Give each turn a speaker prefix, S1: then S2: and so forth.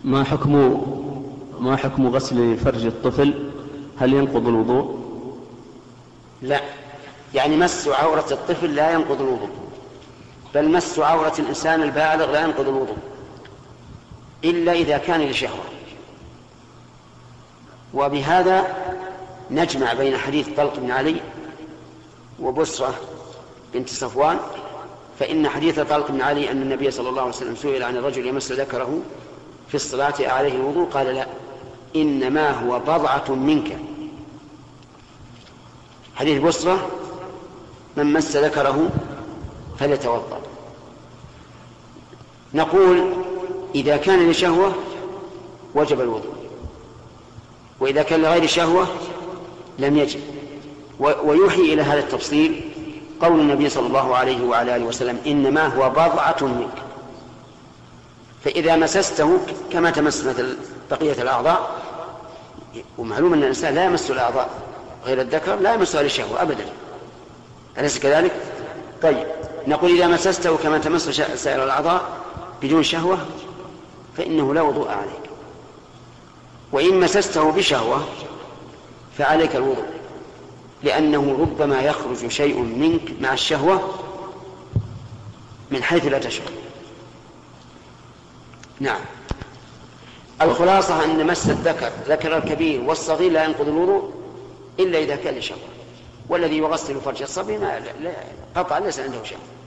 S1: ما حكم غسل فرج الطفل؟ هل ينقض الوضوء؟
S2: لا، يعني مس عورة الطفل لا ينقض الوضوء، بل مس عورة الإنسان البالغ لا ينقض الوضوء إلا إذا كان لشهوة. وبهذا نجمع بين حديث طلق بن علي وبصرة بنت صفوان، فإن حديث طلق بن علي أن النبي صلى الله عليه وسلم سئل عن الرجل يمس ذكره في الصلاة عليه الوضوء قال لا، إنما هو بضعة منك. حديث بصرة من مس ذكره فليتوضأ. نقول إذا كان لشهوة وجب الوضوء، وإذا كان لغير شهوة لم يجب. ويوحي إلى هذا التفصيل قول النبي صلى الله عليه وعلى آله وسلم إنما هو بضعة منك. فإذا مسسته كما تمس مثل بقية الأعضاء، ومعلوم أن الإنسان لا يمس الأعضاء غير الذكر لا يمسها للشهوة أبدا، أليس كذلك؟ طيب، نقول إذا مسسته كما تمس سائر الأعضاء بدون شهوة فإنه لا وضوء عليك، وإن مسسته بشهوة فعليك الوضوء، لأنه ربما يخرج شيء منك مع الشهوة من حيث لا تشعر. نعم. الخلاصة أن مس ذكر الكبير والصغير لا ينقض الوضوء إلا إذا كان لشهوة، والذي يغسل فرج الصبي قطعا ليس عنده شهوة.